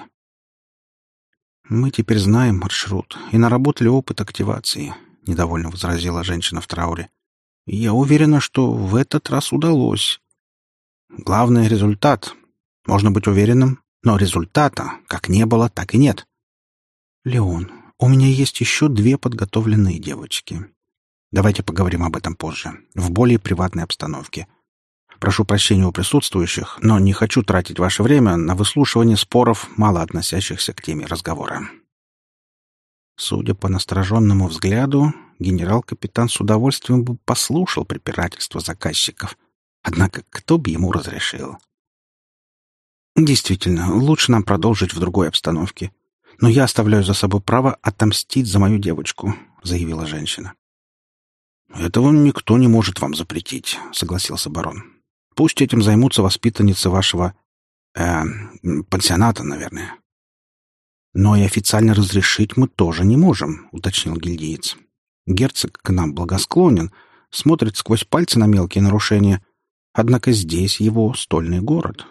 «Мы теперь знаем маршрут и наработали опыт активации», — недовольно возразила женщина в трауре. «Я уверена, что в этот раз удалось. Главный — результат. Можно быть уверенным, но результата как не было, так и нет». «Леон, у меня есть еще 2 подготовленные девочки. Давайте поговорим об этом позже, в более приватной обстановке. Прошу прощения у присутствующих, но не хочу тратить ваше время на выслушивание споров, мало относящихся к теме разговора». Судя по настороженному взгляду, генерал-капитан с удовольствием бы послушал препирательства заказчиков. Однако кто бы ему разрешил? «Действительно, лучше нам продолжить в другой обстановке. Но я оставляю за собой право отомстить за мою девочку», — заявила женщина. «Этого никто не может вам запретить», — согласился барон. «Пусть этим займутся воспитанницы вашего... пансионата, наверное». «Но и официально разрешить мы тоже не можем», — уточнил гильдиец. «Герцог к нам благосклонен, смотрит сквозь пальцы на мелкие нарушения, однако здесь его стольный город».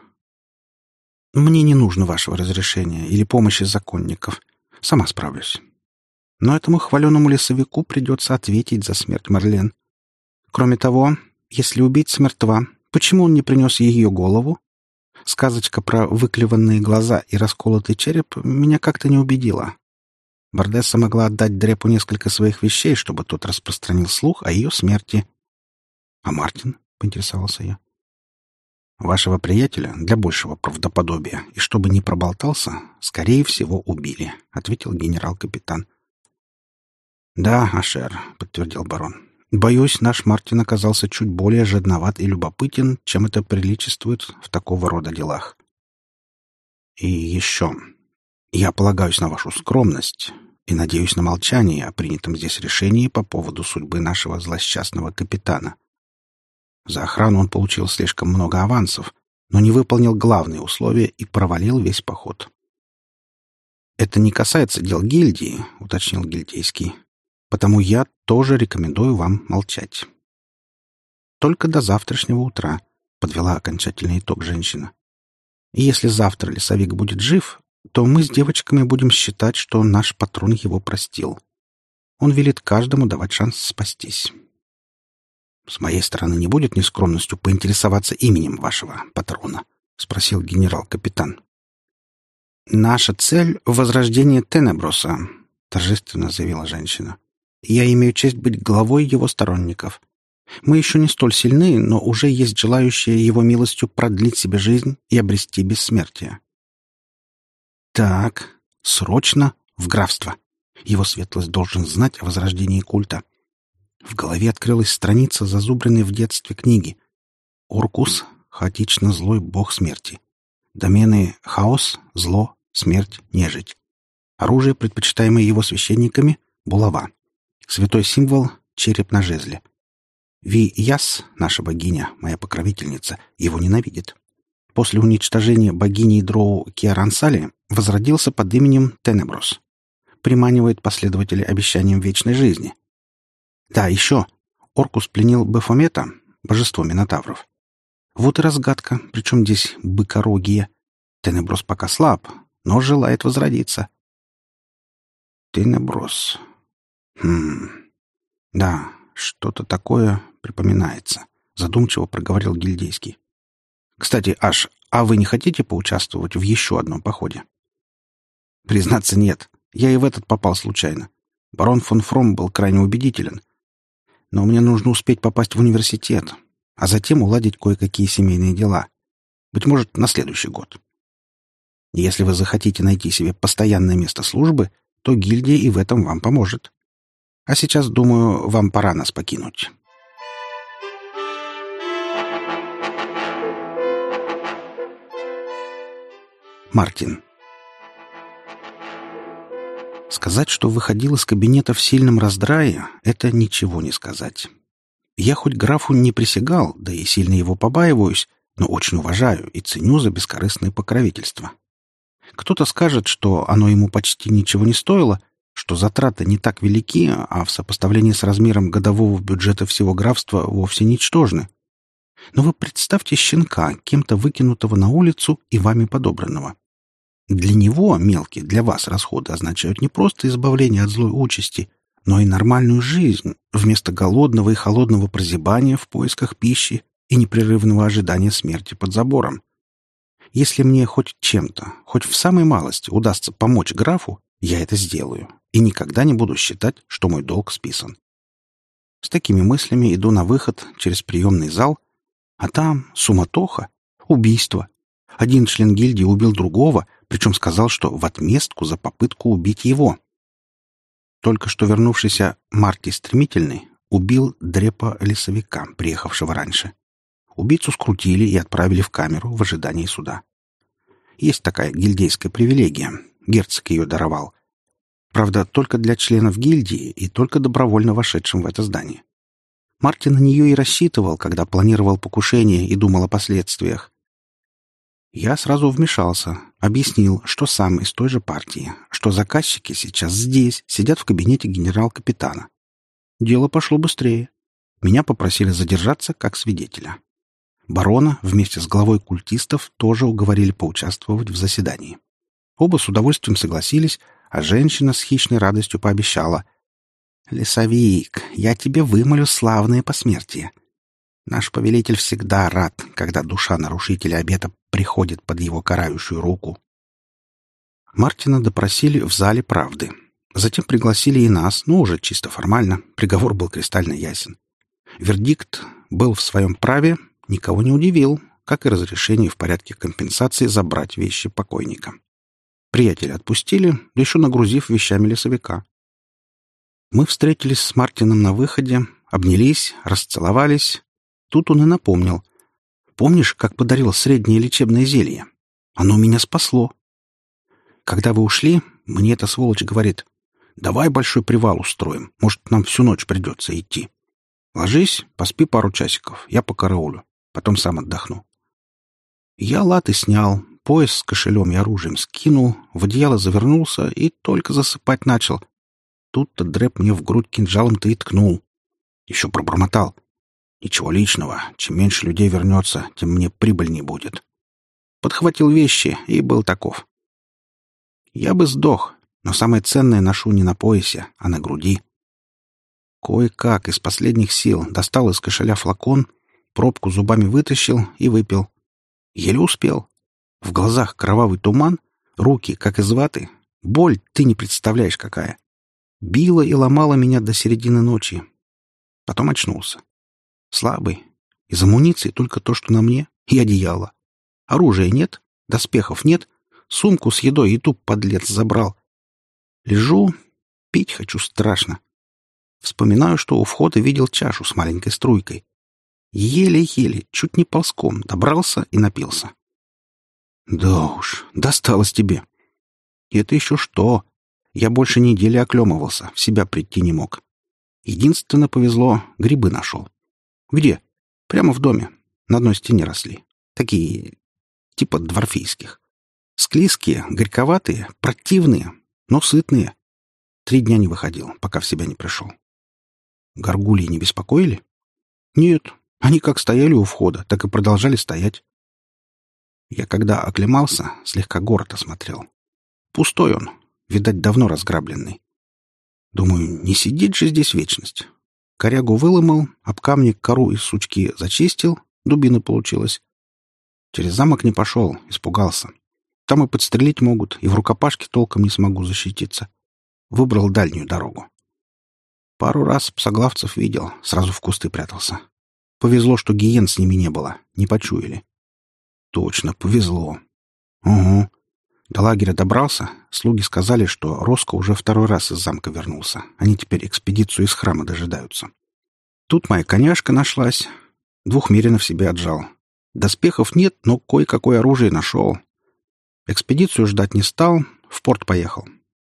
«Мне не нужно вашего разрешения или помощи законников. Сама справлюсь. Но этому хваленому лесовику придется ответить за смерть Марлен. Кроме того, если убийца мертва, почему он не принес ее голову? Сказочка про выклеванные глаза и расколотый череп меня как-то не убедила. Бардесса могла отдать Дрепу несколько своих вещей, чтобы тот распространил слух о ее смерти». «А Мартин?» — поинтересовался я. «Вашего приятеля для большего правдоподобия и чтобы не проболтался, скорее всего, убили», — ответил генерал-капитан. «Да, Ашер», — подтвердил барон. «Боюсь, наш Мартин оказался чуть более жадноват и любопытен, чем это приличествует в такого рода делах. И еще. Я полагаюсь на вашу скромность и надеюсь на молчание о принятом здесь решении по поводу судьбы нашего злосчастного капитана. За охрану он получил слишком много авансов, но не выполнил главные условия и провалил весь поход». «Это не касается дел гильдии», — уточнил гильдейский. «Потому я тоже рекомендую вам молчать». «Только до завтрашнего утра», — подвела окончательный итог женщина. «И если завтра лесовик будет жив, то мы с девочками будем считать, что наш патрон его простил. Он велит каждому давать шанс спастись». «С моей стороны не будет нескромностью поинтересоваться именем вашего патрона?» — спросил генерал-капитан. «Наша цель — возрождение Тенеброса», — торжественно заявила женщина. «Я имею честь быть главой его сторонников. Мы еще не столь сильны, но уже есть желающие его милостью продлить себе жизнь и обрести бессмертие». «Так, срочно в графство. Его светлость должен знать о возрождении культа». В голове открылась страница, зазубренной в детстве книги. Оркус — хаотично злой бог смерти. Домены — хаос, зло, смерть, нежить. Оружие, предпочитаемое его священниками — булава. Святой символ — череп на жезле. Ви-Яс, наша богиня, моя покровительница, его ненавидит. После уничтожения богини Дроу Киарансали возродился под именем Тенеброс. Приманивает последователей обещанием вечной жизни. Да, еще. Оркус пленил Бефомета, божество Минотавров. Вот и разгадка, причем здесь быкорогие. Тенеброс пока слаб, но желает возродиться. Тенеброс. Да, что-то такое припоминается. Задумчиво проговорил гильдейский. Кстати, Аш, а вы не хотите поучаствовать в еще одном походе? Признаться, нет. Я и в этот попал случайно. Барон фон Фром был крайне убедителен. Но мне нужно успеть попасть в университет, а затем уладить кое-какие семейные дела. Быть может, на следующий год. Если вы захотите найти себе постоянное место службы, то гильдия и в этом вам поможет. А сейчас, думаю, вам пора нас покинуть. Мартин. С Сказать, что выходил из кабинета в сильном раздрае, это ничего не сказать. Я хоть графу не присягал, да и сильно его побаиваюсь, но очень уважаю и ценю за бескорыстное покровительство. Кто-то скажет, что оно ему почти ничего не стоило, что затраты не так велики, а в сопоставлении с размером годового бюджета всего графства вовсе ничтожны. Но вы представьте щенка, кем-то выкинутого на улицу и вами подобранного. Для него мелкие, для вас расходы означают не просто избавление от злой участи, но и нормальную жизнь вместо голодного и холодного прозябания в поисках пищи и непрерывного ожидания смерти под забором. Если мне хоть чем-то, хоть в самой малости удастся помочь графу, я это сделаю и никогда не буду считать, что мой долг списан. С такими мыслями иду на выход через приемный зал, а там суматоха, убийство. Один член гильдии убил другого, причем сказал, что в отместку за попытку убить его. Только что вернувшийся Марти Стремительный убил дрепа-лесовика, приехавшего раньше. Убийцу скрутили и отправили в камеру в ожидании суда. Есть такая гильдейская привилегия. Герцог ее даровал. Правда, только для членов гильдии и только добровольно вошедшим в это здание. Марти на нее и рассчитывал, когда планировал покушение и думал о последствиях. Я сразу вмешался, объяснил, что сам из той же партии, что заказчики сейчас здесь, сидят в кабинете генерал-капитана. Дело пошло быстрее. Меня попросили задержаться как свидетеля. Барона вместе с главой культистов тоже уговорили поучаствовать в заседании. Оба с удовольствием согласились, а женщина с хищной радостью пообещала: «Лесовик, я тебе вымолю славное посмертие. Наш повелитель всегда рад, когда душа нарушителя обета приходит под его карающую руку». Мартина допросили в зале правды. Затем пригласили и нас, но уже чисто формально. Приговор был кристально ясен. Вердикт был в своем праве, никого не удивил, как и разрешение в порядке компенсации забрать вещи покойника. Приятеля отпустили, еще нагрузив вещами лесовика. Мы встретились с Мартином на выходе, обнялись, расцеловались. Тут он и напомнил. «Помнишь, как подарил среднее лечебное зелье? Оно меня спасло. Когда вы ушли, мне эта сволочь говорит: давай большой привал устроим, может, нам всю ночь придется идти. Ложись, поспи пару часиков, я покараулю, потом сам отдохну». Я латы снял, пояс с кошелем и оружием скинул, в одеяло завернулся и только засыпать начал. Тут-то Дрэп мне в грудь кинжалом-то и ткнул. Еще пробормотал: «Ничего личного, чем меньше людей вернется, тем мне прибыльней будет». Подхватил вещи и был таков. Я бы сдох, но самое ценное ношу не на поясе, а на груди. Кое-как из последних сил достал из кошеля флакон, пробку зубами вытащил и выпил. Еле успел. В глазах кровавый туман, руки, как из ваты. Боль ты не представляешь какая. Била и ломала меня до середины ночи. Потом очнулся. Слабый. Из амуниции только то, что на мне, и одеяло. Оружия нет, доспехов нет, сумку с едой и ту подлец забрал. Лежу, пить хочу страшно. Вспоминаю, что у входа видел чашу с маленькой струйкой. Еле-еле, чуть не ползком, добрался и напился. Да уж, досталось тебе. И это еще что? Я больше недели оклемывался, в себя прийти не мог. Единственно повезло, грибы нашел. Где? Прямо в доме. На одной стене росли. Такие, типа дворфийских. Склизкие, горьковатые, противные, но сытные. 3 дня не выходил, пока в себя не пришел. Горгульи не беспокоили? Нет, они как стояли у входа, так и продолжали стоять. Я когда оклемался, слегка город осмотрел. Пустой он, видать, давно разграбленный. Думаю, не сидеть же здесь вечность. Корягу выломал, об камни кору из сучки зачистил, дубина получилась. Через замок не пошел, испугался. Там и подстрелить могут, и в рукопашке толком не смогу защититься. Выбрал дальнюю дорогу. Пару раз псоглавцев видел, сразу в кусты прятался. Повезло, что гиен с ними не было, не почуяли. Точно, повезло. Угу. До лагеря добрался, слуги сказали, что Роско уже 2-й раз из замка вернулся. Они теперь экспедицию из храма дожидаются. Тут моя коняшка нашлась. 2 меринов себе отжал. Доспехов нет, но кое-какое оружие нашел. Экспедицию ждать не стал, в порт поехал.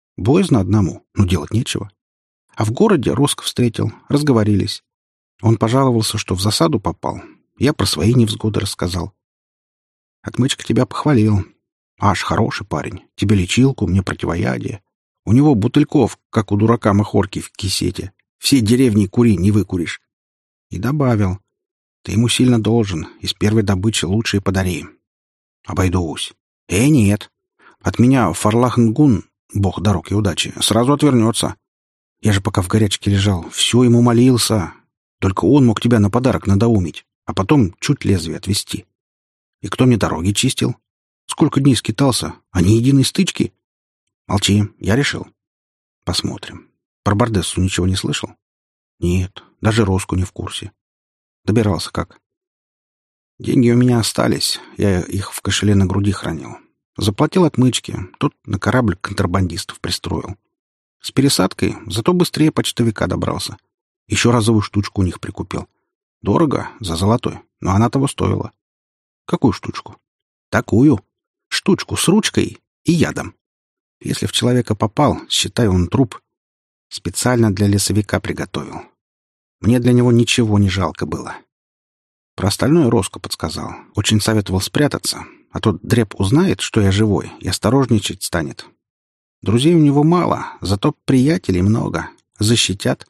Боязно одному, но делать нечего. А в городе Роско встретил, разговорились. Он пожаловался, что в засаду попал. Я про свои невзгоды рассказал. Отмычка тебя похвалил. Аж хороший парень. Тебе лечилку, мне противоядие. У него бутыльков, как у дурака махорки в кисете. Все деревни кури, не выкуришь. И добавил. Ты ему сильно должен. Из первой добычи лучшие подари. Обойдусь. Нет. От меня Фарлахнгун, бог дорог и удачи, сразу отвернется. Я же пока в горячке лежал, все ему молился. Только он мог тебя на подарок надоумить, а потом чуть лезвие отвести. И кто мне дороги чистил? Сколько дней скитался, а ни единой стычки? Молчи, я решил. Посмотрим. Про Бардессу ничего не слышал? Нет, даже Роску не в курсе. Добирался как? Деньги у меня остались, я их в кошеле на груди хранил. Заплатил отмычки, тот на корабль контрабандистов пристроил. С пересадкой, зато быстрее почтовика добрался. Еще разовую штучку у них прикупил. Дорого, за золотой, но она того стоила. Какую штучку? Такую. Штучку с ручкой и ядом. Если в человека попал, считай, он труп. Специально для лесовика приготовил. Мне для него ничего не жалко было. Про остальное Роско подсказал. Очень советовал спрятаться, а то Дреб узнает, что я живой, и осторожничать станет. Друзей у него мало, зато приятелей много. Защитят.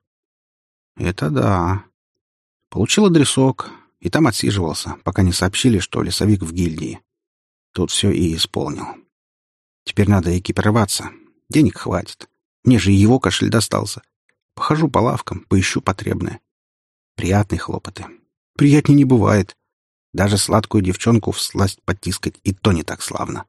Это да. Получил адресок, и там отсиживался, пока не сообщили, что лесовик в гильдии. Тут все и исполнил. Теперь надо экипироваться. Денег хватит. Мне же и его кошель достался. Похожу по лавкам, поищу потребное. Приятные хлопоты. Приятнее не бывает. Даже сладкую девчонку всласть потискать и то не так славно.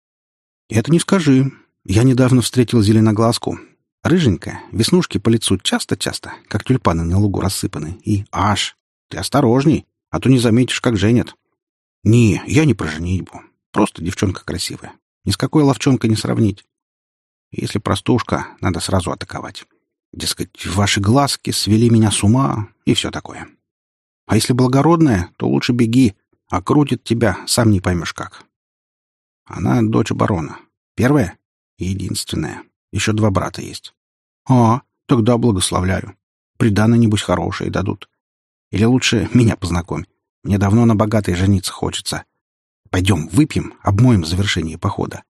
Это не скажи. Я недавно встретил зеленоглазку. Рыженькая, веснушки по лицу часто-часто, как тюльпаны на лугу рассыпаны. И аж, ты осторожней, а то не заметишь, как женят. Не, я не про женитьбу. Просто девчонка красивая. Ни с какой ловчонкой не сравнить. Если простушка, надо сразу атаковать. Дескать, ваши глазки свели меня с ума и все такое. А если благородная, то лучше беги, а крутит тебя, сам не поймешь как. Она дочь барона. Первая и единственная. Еще 2 брата есть. Тогда благословляю. Приданое, небось, хорошее дадут. Или лучше меня познакомь. Мне давно на богатой жениться хочется. Пойдем, выпьем, обмоем завершение похода.